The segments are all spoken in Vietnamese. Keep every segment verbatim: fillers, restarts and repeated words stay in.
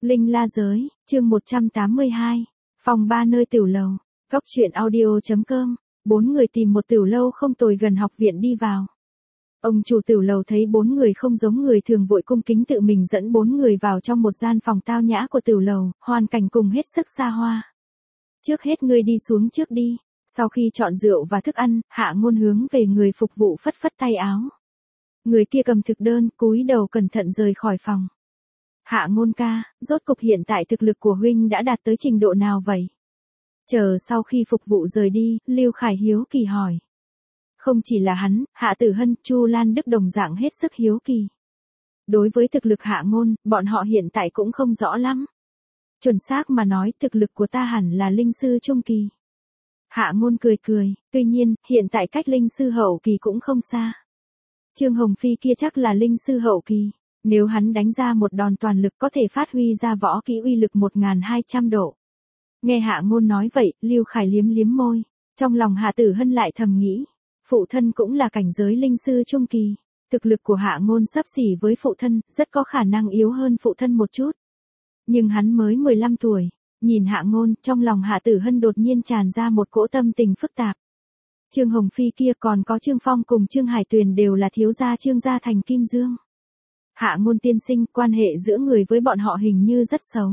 Linh La Giới, chương một trăm tám mươi hai, phòng ba nơi tiểu lầu, góc truyện audio.com, bốn người tìm một tiểu lâu không tồi gần học viện đi vào. Ông chủ tiểu lầu thấy bốn người không giống người thường vội cung kính tự mình dẫn bốn người vào trong một gian phòng tao nhã của tiểu lầu, hoàn cảnh cùng hết sức xa hoa. Trước hết ngươi đi xuống trước đi, sau khi chọn rượu và thức ăn, Hạ Ngôn hướng về người phục vụ phất phất tay áo. Người kia cầm thực đơn, cúi đầu cẩn thận rời khỏi phòng. Hạ Ngôn ca, rốt cục hiện tại thực lực của huynh đã đạt tới trình độ nào vậy? Chờ sau khi phục vụ rời đi, Lưu Khải hiếu kỳ hỏi. Không chỉ là hắn, Hạ Tử Hân, Chu Lan Đức đồng dạng hết sức hiếu kỳ. Đối với thực lực Hạ Ngôn, bọn họ hiện tại cũng không rõ lắm. Chuẩn xác mà nói, thực lực của ta hẳn là linh sư trung kỳ. Hạ Ngôn cười cười, tuy nhiên, hiện tại cách linh sư hậu kỳ cũng không xa. Trương Hồng Phi kia chắc là linh sư hậu kỳ. Nếu hắn đánh ra một đòn toàn lực có thể phát huy ra võ kỹ uy lực một nghìn hai trăm độ. Nghe Hạ Ngôn nói vậy, Lưu Khải liếm liếm môi. Trong lòng Hạ Tử Hân lại thầm nghĩ. Phụ thân cũng là cảnh giới linh sư trung kỳ. Thực lực của Hạ Ngôn xấp xỉ với phụ thân, rất có khả năng yếu hơn phụ thân một chút. Nhưng hắn mới mười lăm tuổi. Nhìn Hạ Ngôn, trong lòng Hạ Tử Hân đột nhiên tràn ra một cỗ tâm tình phức tạp. Trương Hồng Phi kia còn có Trương Phong cùng Trương Hải Tuyền đều là thiếu gia Trương gia thành Kim Dương. Hạ Ngôn tiên sinh, quan hệ giữa người với bọn họ hình như rất xấu.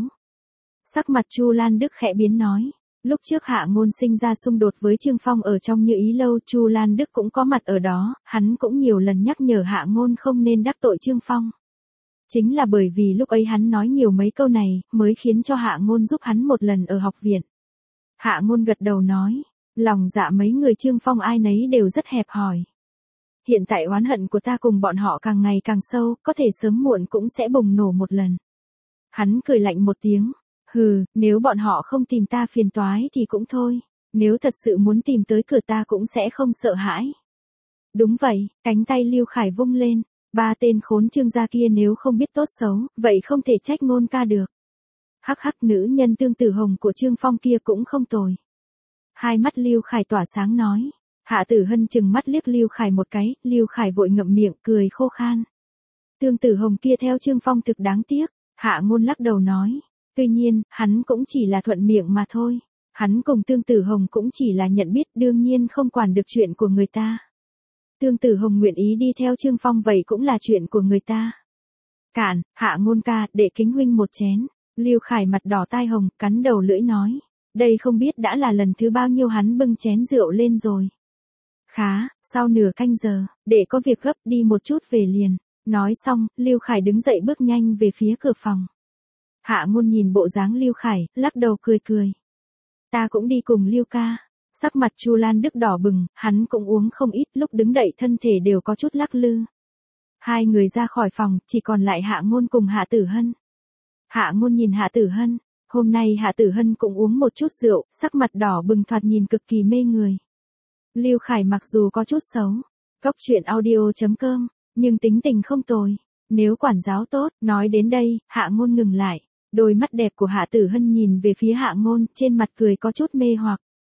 Sắc mặt Chu Lan Đức khẽ biến nói. Lúc trước Hạ Ngôn sinh ra xung đột với Trương Phong ở trong Như Ý lâu, Chu Lan Đức cũng có mặt ở đó, hắn cũng nhiều lần nhắc nhở Hạ Ngôn không nên đắc tội Trương Phong. Chính là bởi vì lúc ấy hắn nói nhiều mấy câu này, mới khiến cho Hạ Ngôn giúp hắn một lần ở học viện. Hạ Ngôn gật đầu nói, lòng dạ mấy người Trương Phong ai nấy đều rất hẹp hòi. Hiện tại oán hận của ta cùng bọn họ càng ngày càng sâu, có thể sớm muộn cũng sẽ bùng nổ một lần. Hắn cười lạnh một tiếng, hừ, nếu bọn họ không tìm ta phiền toái thì cũng thôi, nếu thật sự muốn tìm tới cửa ta cũng sẽ không sợ hãi. Đúng vậy, cánh tay Lưu Khải vung lên, ba tên khốn Trương gia kia nếu không biết tốt xấu, vậy không thể trách Ngôn ca được. Hắc hắc, nữ nhân Tương Tử Hồng của Trương Phong kia cũng không tồi. Hai mắt Lưu Khải tỏa sáng nói. Hạ Tử Hân chừng mắt liếc Lưu Khải một cái, Lưu Khải vội ngậm miệng cười khô khan. Tương Tử Hồng kia theo Trương Phong thực đáng tiếc, Hạ Ngôn lắc đầu nói. Tuy nhiên, hắn cũng chỉ là thuận miệng mà thôi. Hắn cùng Tương Tử Hồng cũng chỉ là nhận biết, đương nhiên không quản được chuyện của người ta. Tương Tử Hồng nguyện ý đi theo Trương Phong vậy cũng là chuyện của người ta. Cản, Hạ Ngôn ca, để kính huynh một chén. Lưu Khải mặt đỏ tai hồng, cắn đầu lưỡi nói. Đây không biết đã là lần thứ bao nhiêu hắn bưng chén rượu lên rồi. Khá, sau nửa canh giờ, để có việc gấp đi một chút về liền. Nói xong, Lưu Khải đứng dậy bước nhanh về phía cửa phòng. Hạ Ngôn nhìn bộ dáng Lưu Khải, lắc đầu cười cười. Ta cũng đi cùng Lưu ca. Sắc mặt Chu Lan Đức đỏ bừng, hắn cũng uống không ít, lúc đứng đậy thân thể đều có chút lắc lư. Hai người ra khỏi phòng, chỉ còn lại Hạ Ngôn cùng Hạ Tử Hân. Hạ Ngôn nhìn Hạ Tử Hân, hôm nay Hạ Tử Hân cũng uống một chút rượu, sắc mặt đỏ bừng thoạt nhìn cực kỳ mê người. Lưu Khải mặc dù có chút xấu, góc truyện audio.com, nhưng tính tình không tồi. Nếu quản giáo tốt, nói đến đây, Hạ Ngôn ngừng lại. Đôi mắt đẹp của Hạ Tử Hân nhìn về phía Hạ Ngôn, trên mặt cười có chút mê hoặc.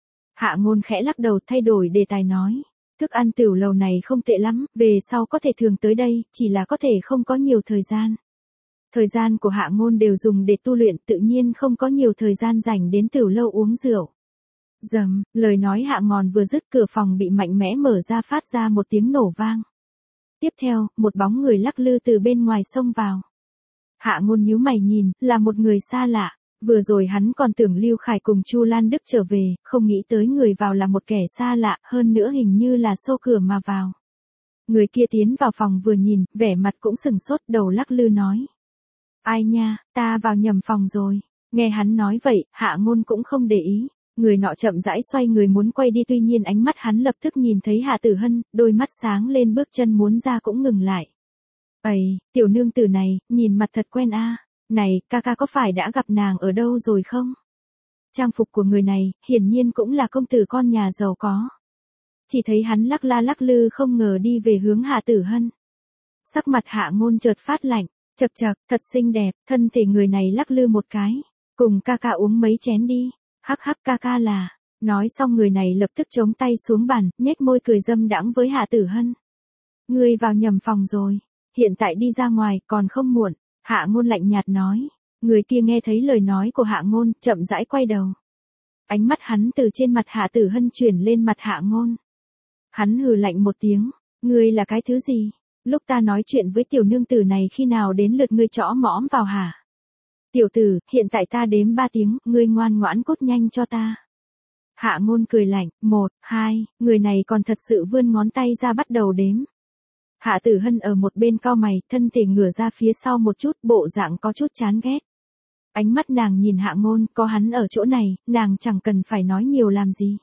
Hạ Ngôn khẽ lắc đầu thay đổi đề tài nói. Thức ăn tiểu lầu này không tệ lắm, về sau có thể thường tới đây, chỉ là có thể không có nhiều thời gian. Thời gian của Hạ Ngôn đều dùng để tu luyện, tự nhiên không có nhiều thời gian dành đến tiểu lâu uống rượu. Dầm, lời nói Hạ Ngôn vừa dứt, cửa phòng bị mạnh mẽ mở ra phát ra một tiếng nổ vang. Tiếp theo, một bóng người lắc lư từ bên ngoài xông vào. Hạ Ngôn nhíu mày nhìn, là một người xa lạ. Vừa rồi hắn còn tưởng Lưu Khải cùng Chu Lan Đức trở về, không nghĩ tới người vào là một kẻ xa lạ, hơn nữa hình như là xô cửa mà vào. Người kia tiến vào phòng vừa nhìn, vẻ mặt cũng sừng sốt, đầu lắc lư nói. Ai nha, ta vào nhầm phòng rồi. Nghe hắn nói vậy, Hạ Ngôn cũng không để ý. Người nọ chậm rãi xoay người muốn quay đi, tuy nhiên ánh mắt hắn lập tức nhìn thấy Hạ Tử Hân, đôi mắt sáng lên, bước chân muốn ra cũng ngừng lại. Ây, tiểu nương tử này, nhìn mặt thật quen a. À. Này, ca ca có phải đã gặp nàng ở đâu rồi không? Trang phục của người này, hiển nhiên cũng là công tử con nhà giàu có. Chỉ thấy hắn lắc la lắc lư không ngờ đi về hướng Hạ Tử Hân. Sắc mặt Hạ Ngôn chợt phát lạnh, chậc chậc, thật xinh đẹp, thân thể người này lắc lư một cái. Cùng ca ca uống mấy chén đi, hắc hắc ca ca là. Nói xong người này lập tức chống tay xuống bàn, nhếch môi cười dâm đãng với Hạ Tử Hân. Ngươi vào nhầm phòng rồi, hiện tại đi ra ngoài còn không muộn. Hạ Ngôn lạnh nhạt nói. Người kia nghe thấy lời nói của Hạ Ngôn, chậm rãi quay đầu. Ánh mắt hắn từ trên mặt Hạ Tử Hân chuyển lên mặt Hạ Ngôn. Hắn hừ lạnh một tiếng, ngươi là cái thứ gì? Lúc ta nói chuyện với tiểu nương tử này khi nào đến lượt ngươi chõ mõm vào hả? Tiểu tử, hiện tại ta đếm ba tiếng, ngươi ngoan ngoãn cút nhanh cho ta. Hạ Ngôn cười lạnh, một, hai, người này còn thật sự vươn ngón tay ra bắt đầu đếm. Hạ Tử Hân ở một bên cau mày, thân thể ngửa ra phía sau một chút, bộ dạng có chút chán ghét. Ánh mắt nàng nhìn Hạ Ngôn, có hắn ở chỗ này, nàng chẳng cần phải nói nhiều làm gì.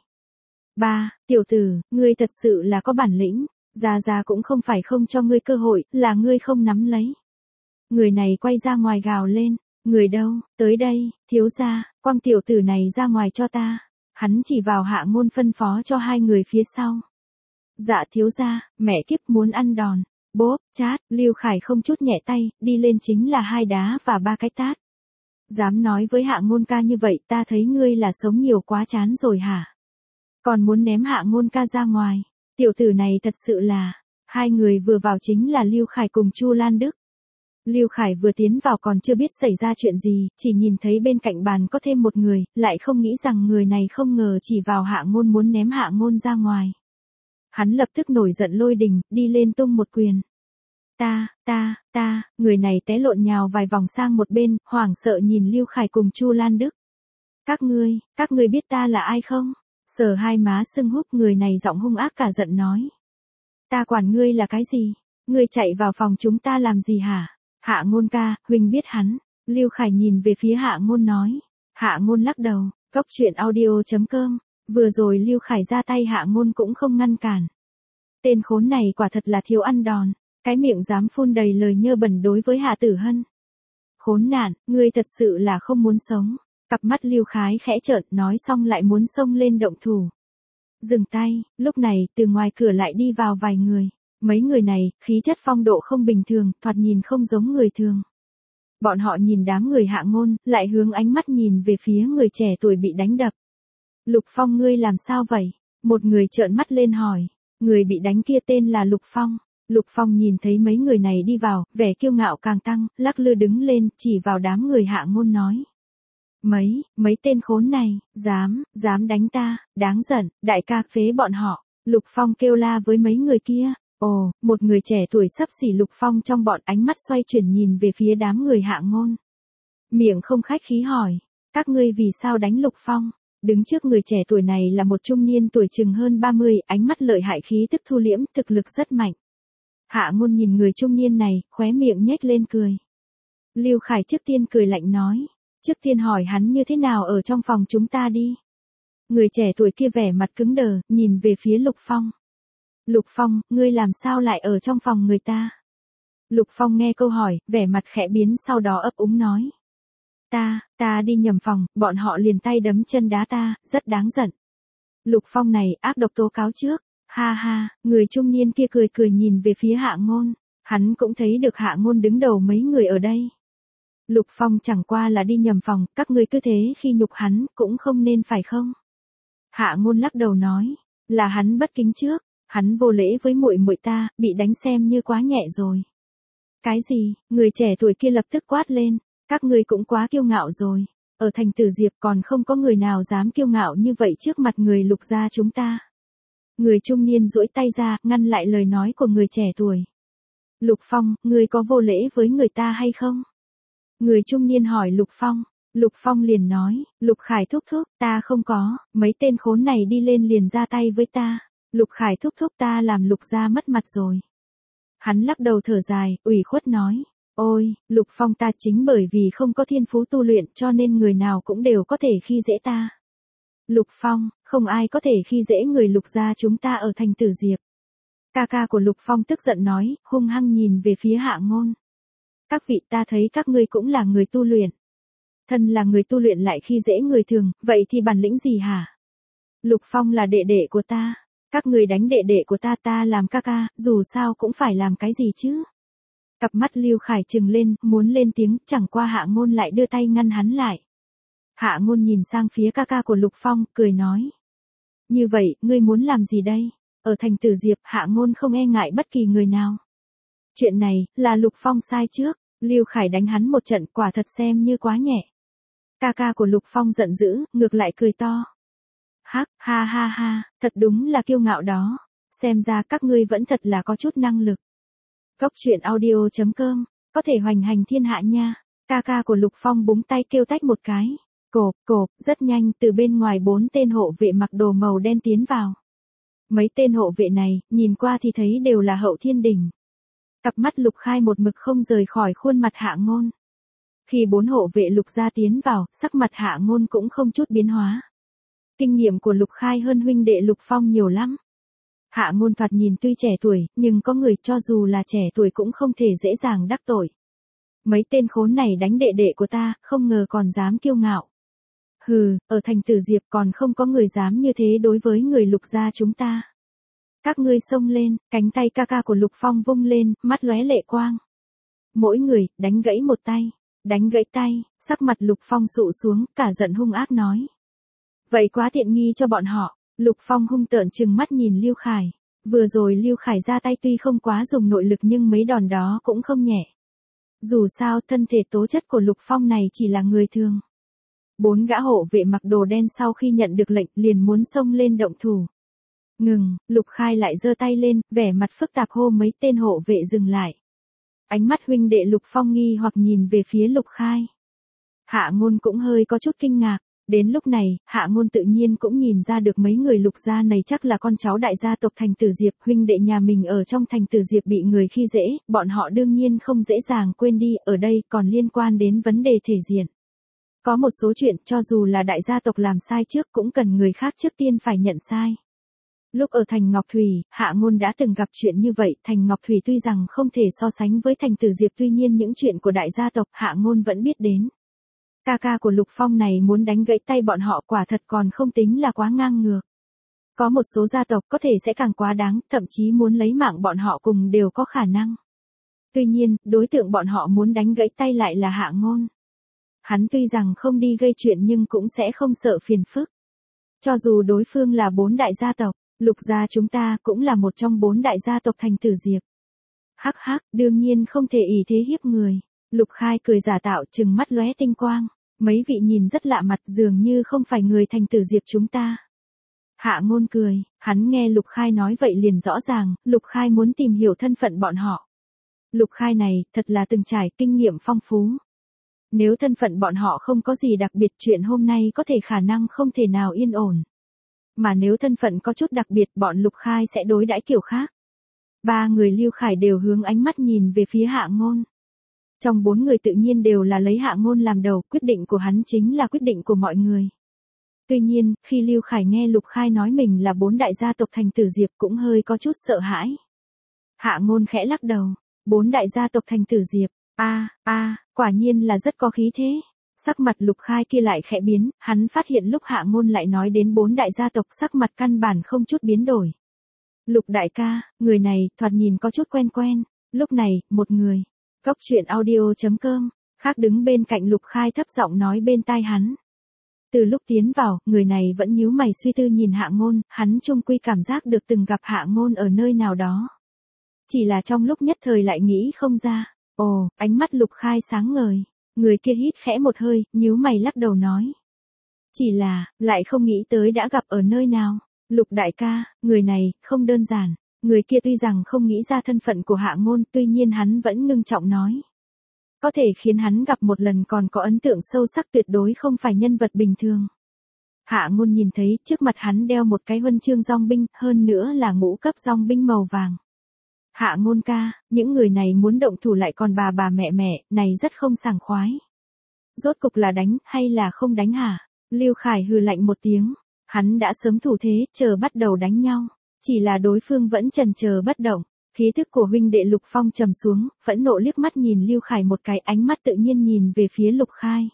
Ba, tiểu tử, ngươi thật sự là có bản lĩnh, Gia Gia cũng không phải không cho ngươi cơ hội, là ngươi không nắm lấy. Người này quay ra ngoài gào lên, người đâu, tới đây, thiếu gia, quăng tiểu tử này ra ngoài cho ta. Hắn chỉ vào Hạ Ngôn phân phó cho hai người phía sau. Dạ thiếu gia, mẹ kiếp muốn ăn đòn. Bốp, chát, Lưu Khải không chút nhẹ tay, đi lên chính là hai đá và ba cái tát. Dám nói với Hạ Ngôn ca như vậy, ta thấy ngươi là sống nhiều quá chán rồi hả? Còn muốn ném Hạ Ngôn ca ra ngoài. Tiểu tử này thật sự là, hai người vừa vào chính là Lưu Khải cùng Chu Lan Đức. Lưu Khải vừa tiến vào còn chưa biết xảy ra chuyện gì, chỉ nhìn thấy bên cạnh bàn có thêm một người, lại không nghĩ rằng người này không ngờ chỉ vào Hạ Ngôn muốn ném Hạ Ngôn ra ngoài. Hắn lập tức nổi giận lôi đình, đi lên tung một quyền. Ta, ta, ta, người này té lộn nhào vài vòng sang một bên, hoảng sợ nhìn Lưu Khải cùng Chu Lan Đức. Các ngươi, các ngươi biết ta là ai không? Sờ hai má sưng húp, người này giọng hung ác cả giận nói. Ta quản ngươi là cái gì? Ngươi chạy vào phòng chúng ta làm gì hả? Hạ Ngôn ca, huynh biết hắn. Lưu Khải nhìn về phía Hạ Ngôn nói. Hạ Ngôn lắc đầu, Cốc truyện audio chấm com. Vừa rồi Lưu Khải ra tay Hạ Ngôn cũng không ngăn cản. Tên khốn này quả thật là thiếu ăn đòn. Cái miệng dám phun đầy lời nhơ bẩn đối với Hạ Tử Hân. Khốn nạn, ngươi thật sự là không muốn sống. Cặp mắt Lưu Khái khẽ trợn, nói xong lại muốn xông lên động thủ. Dừng tay, lúc này, từ ngoài cửa lại đi vào vài người. Mấy người này, khí chất phong độ không bình thường, thoạt nhìn không giống người thường. Bọn họ nhìn đám người Hạ Ngôn, lại hướng ánh mắt nhìn về phía người trẻ tuổi bị đánh đập. Lục Phong ngươi làm sao vậy? Một người trợn mắt lên hỏi. Người bị đánh kia tên là Lục Phong. Lục Phong nhìn thấy mấy người này đi vào, vẻ kiêu ngạo càng tăng, lắc lư đứng lên, chỉ vào đám người Hạ Ngôn nói. Mấy, mấy tên khốn này, dám, dám đánh ta, đáng giận, đại ca phế bọn họ. Lục Phong kêu la với mấy người kia. Ồ, một người trẻ tuổi xấp xỉ Lục Phong trong bọn, ánh mắt xoay chuyển nhìn về phía đám người Hạ Ngôn. Miệng không khách khí hỏi, các ngươi vì sao đánh Lục Phong? Đứng trước người trẻ tuổi này là một trung niên tuổi chừng hơn ba mươi, ánh mắt lợi hại khí tức thu liễm, thực lực rất mạnh. Hạ Ngôn nhìn người trung niên này, khóe miệng nhếch lên cười. Lưu Khải trước tiên cười lạnh nói, trước tiên hỏi hắn như thế nào ở trong phòng chúng ta đi. Người trẻ tuổi kia vẻ mặt cứng đờ, nhìn về phía Lục Phong. Lục Phong, ngươi làm sao lại ở trong phòng người ta? Lục Phong nghe câu hỏi, vẻ mặt khẽ biến sau đó ấp úng nói. Ta, ta đi nhầm phòng, bọn họ liền tay đấm chân đá ta, rất đáng giận. Lục Phong này ác độc tố cáo trước. Ha ha, người trung niên kia cười cười nhìn về phía Hạ Ngôn. Hắn cũng thấy được Hạ Ngôn đứng đầu mấy người ở đây. Lục Phong chẳng qua là đi nhầm phòng, các ngươi cứ thế khi nhục hắn, cũng không nên phải không? Hạ Ngôn lắc đầu nói, là hắn bất kính trước, hắn vô lễ với muội muội ta, bị đánh xem như quá nhẹ rồi. Cái gì? Người trẻ tuổi kia lập tức quát lên, các ngươi cũng quá kiêu ngạo rồi. Ở thành Tử Diệp còn không có người nào dám kiêu ngạo như vậy trước mặt người Lục gia chúng ta. Người trung niên duỗi tay ra, ngăn lại lời nói của người trẻ tuổi. Lục Phong, ngươi có vô lễ với người ta hay không? Người trung niên hỏi Lục Phong. Lục Phong liền nói, Lục Khải thúc thúc, ta không có, mấy tên khốn này đi lên liền ra tay với ta. Lục Khải thúc thúc ta làm Lục gia mất mặt rồi. Hắn lắc đầu thở dài, ủy khuất nói, ôi, Lục Phong ta chính bởi vì không có thiên phú tu luyện cho nên người nào cũng đều có thể khi dễ ta. Lục Phong, không ai có thể khi dễ người Lục gia chúng ta ở thành Tử Diệp. Ca ca của Lục Phong tức giận nói, hung hăng nhìn về phía Hạ Ngôn. Các vị ta thấy các ngươi cũng là người tu luyện. Thân là người tu luyện lại khi dễ người thường, vậy thì bản lĩnh gì hả? Lục Phong là đệ đệ của ta. Các người đánh đệ đệ của ta ta làm ca ca, dù sao cũng phải làm cái gì chứ? Cặp mắt Lưu Khải trừng lên, muốn lên tiếng, chẳng qua Hạ Ngôn lại đưa tay ngăn hắn lại. Hạ Ngôn nhìn sang phía ca ca của Lục Phong, cười nói. Như vậy, ngươi muốn làm gì đây? Ở thành Tử Diệp, Hạ Ngôn không e ngại bất kỳ người nào. Chuyện này, là Lục Phong sai trước. Lưu Khải đánh hắn một trận quả thật xem như quá nhẹ. Ca ca của Lục Phong giận dữ, ngược lại cười to. Hắc, ha ha ha, thật đúng là kiêu ngạo đó. Xem ra các ngươi vẫn thật là có chút năng lực. Cốc truyện audio chấm com, có thể hoành hành thiên hạ nha. Ca ca của Lục Phong búng tay kêu tách một cái. Cộp, cộp, rất nhanh từ bên ngoài bốn tên hộ vệ mặc đồ màu đen tiến vào. Mấy tên hộ vệ này, nhìn qua thì thấy đều là hậu thiên đỉnh. Cặp mắt Lục Khai một mực không rời khỏi khuôn mặt Hạ Ngôn. Khi bốn hộ vệ Lục gia tiến vào, sắc mặt Hạ Ngôn cũng không chút biến hóa. Kinh nghiệm của Lục Khai hơn huynh đệ Lục Phong nhiều lắm. Hạ Ngôn thoạt nhìn tuy trẻ tuổi, nhưng có người cho dù là trẻ tuổi cũng không thể dễ dàng đắc tội. Mấy tên khốn này đánh đệ đệ của ta, không ngờ còn dám kiêu ngạo. Hừ, ở thành Tử Diệp còn không có người dám như thế đối với người Lục gia chúng ta. Các ngươi xông lên, cánh tay ca ca của Lục Phong vung lên, mắt lóe lệ quang. Mỗi người, đánh gãy một tay, đánh gãy tay, sắc mặt Lục Phong sụ xuống, cả giận hung ác nói. Vậy quá tiện nghi cho bọn họ, Lục Phong hung tợn trừng mắt nhìn Lưu Khải. Vừa rồi Lưu Khải ra tay tuy không quá dùng nội lực nhưng mấy đòn đó cũng không nhẹ. Dù sao thân thể tố chất của Lục Phong này chỉ là người thường. Bốn gã hộ vệ mặc đồ đen sau khi nhận được lệnh liền muốn xông lên động thủ. Ngừng, Lục Khai lại giơ tay lên, vẻ mặt phức tạp hô mấy tên hộ vệ dừng lại. Ánh mắt huynh đệ Lục Phong nghi hoặc nhìn về phía Lục Khai. Hạ Ngôn cũng hơi có chút kinh ngạc, đến lúc này, Hạ Ngôn tự nhiên cũng nhìn ra được mấy người Lục gia này chắc là con cháu đại gia tộc thành Tử Diệp, huynh đệ nhà mình ở trong thành Tử Diệp bị người khi dễ, bọn họ đương nhiên không dễ dàng quên đi, ở đây còn liên quan đến vấn đề thể diện. Có một số chuyện cho dù là đại gia tộc làm sai trước cũng cần người khác trước tiên phải nhận sai. Lúc ở thành Ngọc Thủy, Hạ Ngôn đã từng gặp chuyện như vậy, thành Ngọc Thủy tuy rằng không thể so sánh với thành Tử Diệp tuy nhiên những chuyện của đại gia tộc Hạ Ngôn vẫn biết đến. Ca ca của Lục Phong này muốn đánh gãy tay bọn họ quả thật còn không tính là quá ngang ngược. Có một số gia tộc có thể sẽ càng quá đáng, thậm chí muốn lấy mạng bọn họ cùng đều có khả năng. Tuy nhiên, đối tượng bọn họ muốn đánh gãy tay lại là Hạ Ngôn. Hắn tuy rằng không đi gây chuyện nhưng cũng sẽ không sợ phiền phức. Cho dù đối phương là bốn đại gia tộc, Lục gia chúng ta cũng là một trong bốn đại gia tộc thành Tử Diệp. Hắc hắc, đương nhiên không thể ỷ thế hiếp người. Lục Khai cười giả tạo trừng mắt lóe tinh quang. Mấy vị nhìn rất lạ mặt dường như không phải người thành Tử Diệp chúng ta. Hạ Ngôn cười, hắn nghe Lục Khai nói vậy liền rõ ràng, Lục Khai muốn tìm hiểu thân phận bọn họ. Lục Khai này, thật là từng trải kinh nghiệm phong phú. Nếu thân phận bọn họ không có gì đặc biệt chuyện hôm nay có thể khả năng không thể nào yên ổn. Mà nếu thân phận có chút đặc biệt bọn Lục Khai sẽ đối đãi kiểu khác. Ba người Lưu Khải đều hướng ánh mắt nhìn về phía Hạ Ngôn. Trong bốn người tự nhiên đều là lấy Hạ Ngôn làm đầu, quyết định của hắn chính là quyết định của mọi người. Tuy nhiên, khi Lưu Khải nghe Lục Khai nói mình là bốn đại gia tộc thành Tử Diệp cũng hơi có chút sợ hãi. Hạ Ngôn khẽ lắc đầu, bốn đại gia tộc thành Tử Diệp, a a quả nhiên là rất có khí thế. Sắc mặt Lục Khai kia lại khẽ biến, hắn phát hiện lúc Hạ Ngôn lại nói đến bốn đại gia tộc sắc mặt căn bản không chút biến đổi. Lục đại ca, người này thoạt nhìn có chút quen quen. Lúc này, một người, cốc truyện audio chấm com, khác đứng bên cạnh Lục Khai thấp giọng nói bên tai hắn. Từ lúc tiến vào, người này vẫn nhíu mày suy tư nhìn Hạ Ngôn, hắn chung quy cảm giác được từng gặp Hạ Ngôn ở nơi nào đó. Chỉ là trong lúc nhất thời lại nghĩ không ra. Ồ, ánh mắt Lục Khai sáng ngời. Người kia hít khẽ một hơi, nhíu mày lắc đầu nói. Chỉ là, lại không nghĩ tới đã gặp ở nơi nào. Lục đại ca, người này, không đơn giản. Người kia tuy rằng không nghĩ ra thân phận của Hạ Ngôn, tuy nhiên hắn vẫn ngưng trọng nói. Có thể khiến hắn gặp một lần còn có ấn tượng sâu sắc tuyệt đối không phải nhân vật bình thường. Hạ Ngôn nhìn thấy trước mặt hắn đeo một cái huân chương dòng binh, hơn nữa là ngũ cấp dòng binh màu vàng. Hạ Ngôn ca, những người này muốn động thủ lại còn bà bà mẹ mẹ, này rất không sảng khoái. Rốt cục là đánh, hay là không đánh hả? Lưu Khải hừ lạnh một tiếng, hắn đã sớm thủ thế, chờ bắt đầu đánh nhau. Chỉ là đối phương vẫn chần chờ bất động, khí thức của huynh đệ Lục Phong trầm xuống, phẫn nộ liếc mắt nhìn Lưu Khải một cái, ánh mắt tự nhiên nhìn về phía Lục Khai.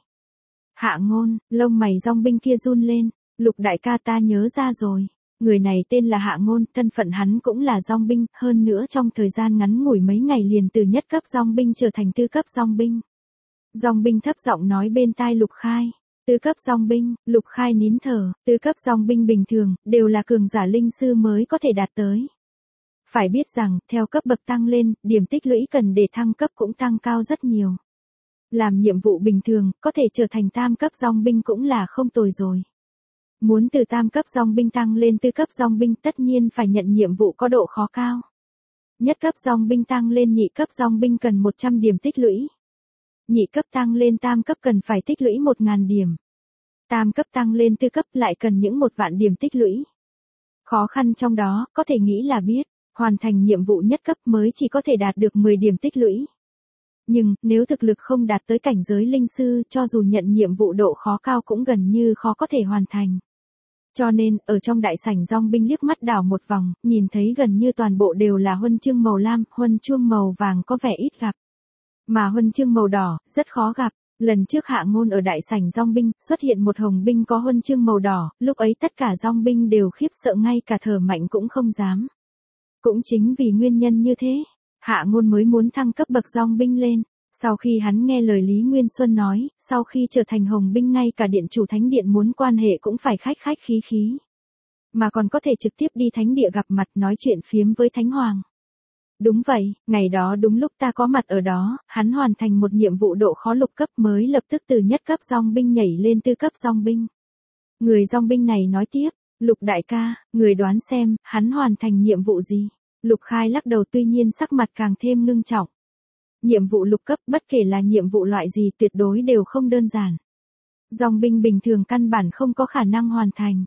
Hạ Ngôn, lông mày dòng binh kia run lên, Lục đại ca ta nhớ ra rồi. Người này tên là Hạ Ngôn, thân phận hắn cũng là dòng binh, hơn nữa trong thời gian ngắn ngủi mấy ngày liền từ nhất cấp dòng binh trở thành tư cấp dòng binh. Dòng binh thấp giọng nói bên tai Lục Khai. Tứ cấp dòng binh, Lục Khai nín thở, tứ cấp dòng binh bình thường, đều là cường giả linh sư mới có thể đạt tới. Phải biết rằng, theo cấp bậc tăng lên, điểm tích lũy cần để thăng cấp cũng tăng cao rất nhiều. Làm nhiệm vụ bình thường, có thể trở thành tam cấp dòng binh cũng là không tồi rồi. Muốn từ tam cấp dòng binh tăng lên tư cấp dòng binh tất nhiên phải nhận nhiệm vụ có độ khó cao. Nhất cấp dòng binh tăng lên nhị cấp dòng binh cần một trăm điểm tích lũy. Nhị cấp tăng lên tam cấp cần phải tích lũy một nghìn điểm. Tam cấp tăng lên tư cấp lại cần những một vạn điểm tích lũy. Khó khăn trong đó, có thể nghĩ là biết, hoàn thành nhiệm vụ nhất cấp mới chỉ có thể đạt được mười điểm tích lũy. Nhưng, nếu thực lực không đạt tới cảnh giới linh sư, cho dù nhận nhiệm vụ độ khó cao cũng gần như khó có thể hoàn thành. Cho nên, ở trong đại sảnh dòng binh liếc mắt đảo một vòng, nhìn thấy gần như toàn bộ đều là huân chương màu lam, huân chương màu vàng có vẻ ít gặp. Mà huân chương màu đỏ, rất khó gặp. Lần trước Hạ Ngôn ở đại sảnh dòng binh, xuất hiện một hồng binh có huân chương màu đỏ, lúc ấy tất cả dòng binh đều khiếp sợ ngay cả thở mạnh cũng không dám. Cũng chính vì nguyên nhân như thế, Hạ Ngôn mới muốn thăng cấp bậc dòng binh lên. Sau khi hắn nghe lời Lý Nguyên Xuân nói, sau khi trở thành hồng binh ngay cả điện chủ thánh điện muốn quan hệ cũng phải khách khách khí khí. Mà còn có thể trực tiếp đi thánh địa gặp mặt nói chuyện phiếm với thánh hoàng. Đúng vậy, ngày đó đúng lúc ta có mặt ở đó, hắn hoàn thành một nhiệm vụ độ khó lục cấp mới lập tức từ nhất cấp dòng binh nhảy lên tư cấp dòng binh. Người dòng binh này nói tiếp, Lục đại ca, người đoán xem, hắn hoàn thành nhiệm vụ gì? Lục Khai lắc đầu tuy nhiên sắc mặt càng thêm ngưng trọng. Nhiệm vụ lục cấp bất kể là nhiệm vụ loại gì tuyệt đối đều không đơn giản. Dòng binh bình thường căn bản không có khả năng hoàn thành.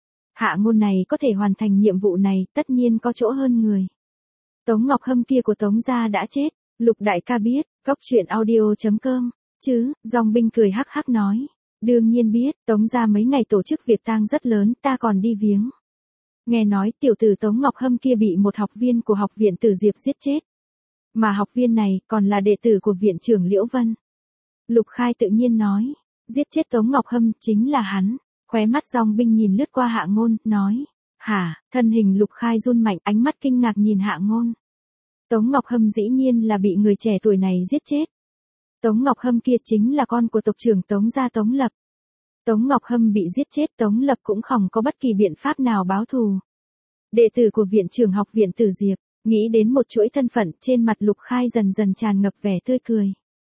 Hạ Ngôn này có thể hoàn thành nhiệm vụ này tất nhiên có chỗ hơn người. Tống Ngọc Hâm kia của Tống gia đã chết, Lục đại ca biết, góc truyện audio chấm com, chứ, dòng binh cười hắc hắc nói. Đương nhiên biết, Tống gia mấy ngày tổ chức việc tang rất lớn, ta còn đi viếng. Nghe nói tiểu tử Tống Ngọc Hâm kia bị một học viên của học viện Tử Diệp giết chết. Mà học viên này còn là đệ tử của viện trưởng Liễu Vân. Lục Khai tự nhiên nói, giết chết Tống Ngọc Hâm chính là hắn. Khóe mắt dòng binh nhìn lướt qua Hạ Ngôn, nói, hả, thân hình Lục Khai run mạnh, ánh mắt kinh ngạc nhìn Hạ Ngôn. Tống Ngọc Hâm dĩ nhiên là bị người trẻ tuổi này giết chết. Tống Ngọc Hâm kia chính là con của tộc trưởng Tống gia Tống Lập. Tống Ngọc Hâm bị giết chết, Tống Lập cũng không có bất kỳ biện pháp nào báo thù. Đệ tử của viện trưởng học viện Tử Diệp, nghĩ đến một chuỗi thân phận, trên mặt Lục Khai dần dần tràn ngập vẻ tươi cười.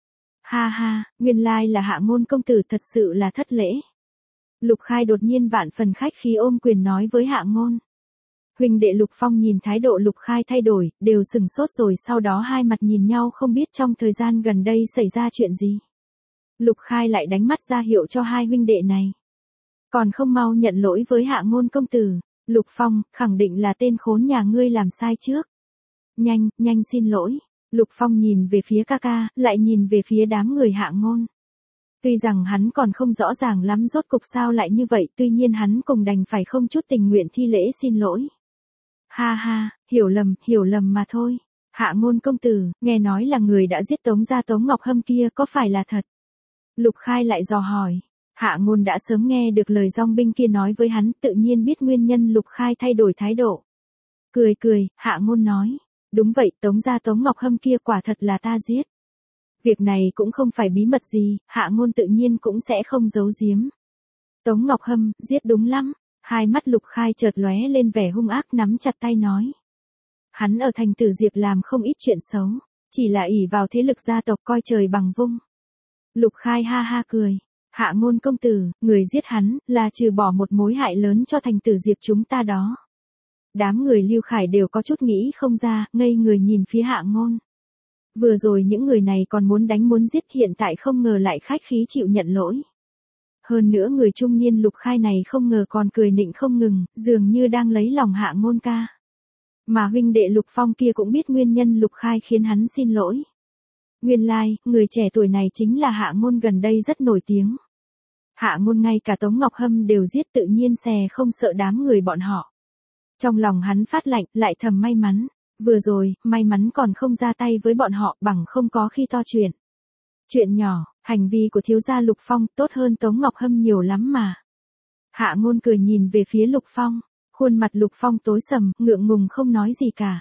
Ha ha, nguyên lai là Hạ Ngôn công tử, thật sự là thất lễ. Lục Khai đột nhiên vạn phần khách khí ôm quyền nói với Hạ Ngôn. Huynh đệ Lục Phong nhìn thái độ Lục Khai thay đổi, đều sừng sốt rồi sau đó hai mặt nhìn nhau không biết trong thời gian gần đây xảy ra chuyện gì. Lục Khai lại đánh mắt ra hiệu cho hai huynh đệ này. Còn không mau nhận lỗi với Hạ Ngôn công tử. Lục Phong, khẳng định là tên khốn nhà ngươi làm sai trước. Nhanh, nhanh xin lỗi. Lục Phong nhìn về phía ca ca, lại nhìn về phía đám người Hạ Ngôn. Tuy rằng hắn còn không rõ ràng lắm rốt cục sao lại như vậy, tuy nhiên hắn cùng đành phải không chút tình nguyện thi lễ xin lỗi. Ha ha, hiểu lầm, hiểu lầm mà thôi. Hạ Ngôn công tử, nghe nói là người đã giết Tống gia Tống Ngọc Hâm kia có phải là thật? Lục Khai lại dò hỏi. Hạ Ngôn đã sớm nghe được lời dòng binh kia nói với hắn, tự nhiên biết nguyên nhân Lục Khai thay đổi thái độ. Cười cười, Hạ Ngôn nói. Đúng vậy, Tống gia Tống Ngọc Hâm kia quả thật là ta giết. Việc này cũng không phải bí mật gì, Hạ Ngôn tự nhiên cũng sẽ không giấu giếm. Tống Ngọc Hâm, giết đúng lắm. Hai mắt Lục Khai chợt lóe lên vẻ hung ác nắm chặt tay nói. Hắn ở thành Tử Diệp làm không ít chuyện xấu, chỉ là ỷ vào thế lực gia tộc coi trời bằng vung. Lục Khai ha ha cười. Hạ Ngôn công tử, người giết hắn, là trừ bỏ một mối hại lớn cho thành Tử Diệp chúng ta đó. Đám người Lưu Khải đều có chút nghĩ không ra, ngây người nhìn phía Hạ Ngôn. Vừa rồi những người này còn muốn đánh muốn giết, hiện tại không ngờ lại khách khí chịu nhận lỗi. Hơn nữa người trung niên Lục Khai này không ngờ còn cười nịnh không ngừng, dường như đang lấy lòng Hạ Ngôn ca. Mà huynh đệ Lục Phong kia cũng biết nguyên nhân Lục Khai khiến hắn xin lỗi. Nguyên lai, like, người trẻ tuổi này chính là Hạ Ngôn gần đây rất nổi tiếng. Hạ Ngôn ngay cả Tống Ngọc Hâm đều giết tự nhiên xè không sợ đám người bọn họ. Trong lòng hắn phát lạnh, lại thầm may mắn. Vừa rồi, may mắn còn không ra tay với bọn họ bằng không có khi to chuyện. Chuyện nhỏ, hành vi của thiếu gia Lục Phong tốt hơn Tống Ngọc Hâm nhiều lắm mà. Hạ Ngôn cười nhìn về phía Lục Phong. Khuôn mặt Lục Phong tối sầm, ngượng ngùng không nói gì cả.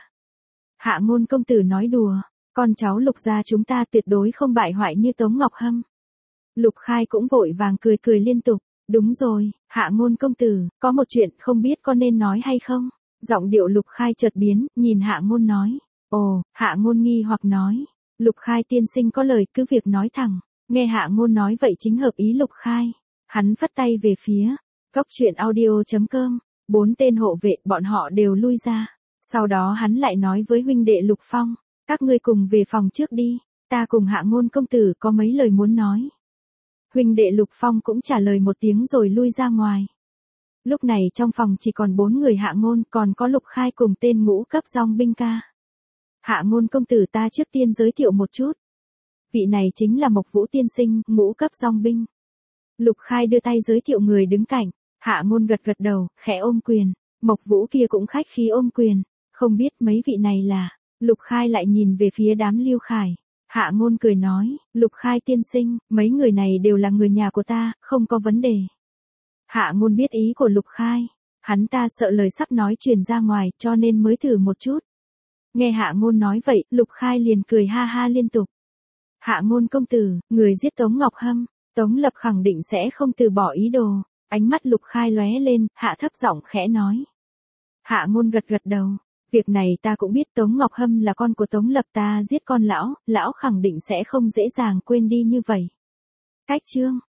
Hạ Ngôn công tử nói đùa. Con cháu Lục gia chúng ta tuyệt đối không bại hoại như Tống Ngọc Hâm. Lục Khai cũng vội vàng cười cười liên tục. Đúng rồi, Hạ Ngôn công tử, có một chuyện không biết có nên nói hay không? Giọng điệu Lục Khai chợt biến, nhìn Hạ Ngôn nói. Ồ, Hạ Ngôn nghi hoặc nói. Lục Khai tiên sinh có lời cứ việc nói thẳng. Nghe Hạ Ngôn nói vậy chính hợp ý Lục Khai. Hắn phất tay về phía. Góc truyện audio.com. Bốn tên hộ vệ bọn họ đều lui ra. Sau đó hắn lại nói với huynh đệ Lục Phong. Các ngươi cùng về phòng trước đi. Ta cùng Hạ Ngôn công tử có mấy lời muốn nói. Huynh đệ Lục Phong cũng trả lời một tiếng rồi lui ra ngoài. Lúc này trong phòng chỉ còn bốn người Hạ Ngôn, còn có Lục Khai cùng tên ngũ cấp dòng binh ca. Hạ Ngôn công tử ta trước tiên giới thiệu một chút. Vị này chính là Mộc Vũ tiên sinh, ngũ cấp dòng binh. Lục Khai đưa tay giới thiệu người đứng cạnh. Hạ Ngôn gật gật đầu, khẽ ôm quyền. Mộc Vũ kia cũng khách khí ôm quyền. Không biết mấy vị này là. Lục Khai lại nhìn về phía đám Lưu Khải. Hạ Ngôn cười nói, Lục Khai tiên sinh, mấy người này đều là người nhà của ta, không có vấn đề. Hạ Ngôn biết ý của Lục Khai. Hắn ta sợ lời sắp nói truyền ra ngoài cho nên mới thử một chút. Nghe Hạ Ngôn nói vậy, Lục Khai liền cười ha ha liên tục. Hạ Ngôn công tử, người giết Tống Ngọc Hâm, Tống Lập khẳng định sẽ không từ bỏ ý đồ. Ánh mắt Lục Khai lóe lên, hạ thấp giọng khẽ nói. Hạ Ngôn gật gật đầu. Việc này ta cũng biết Tống Ngọc Hâm là con của Tống Lập, ta giết con lão, lão khẳng định sẽ không dễ dàng quên đi như vậy. Cách chương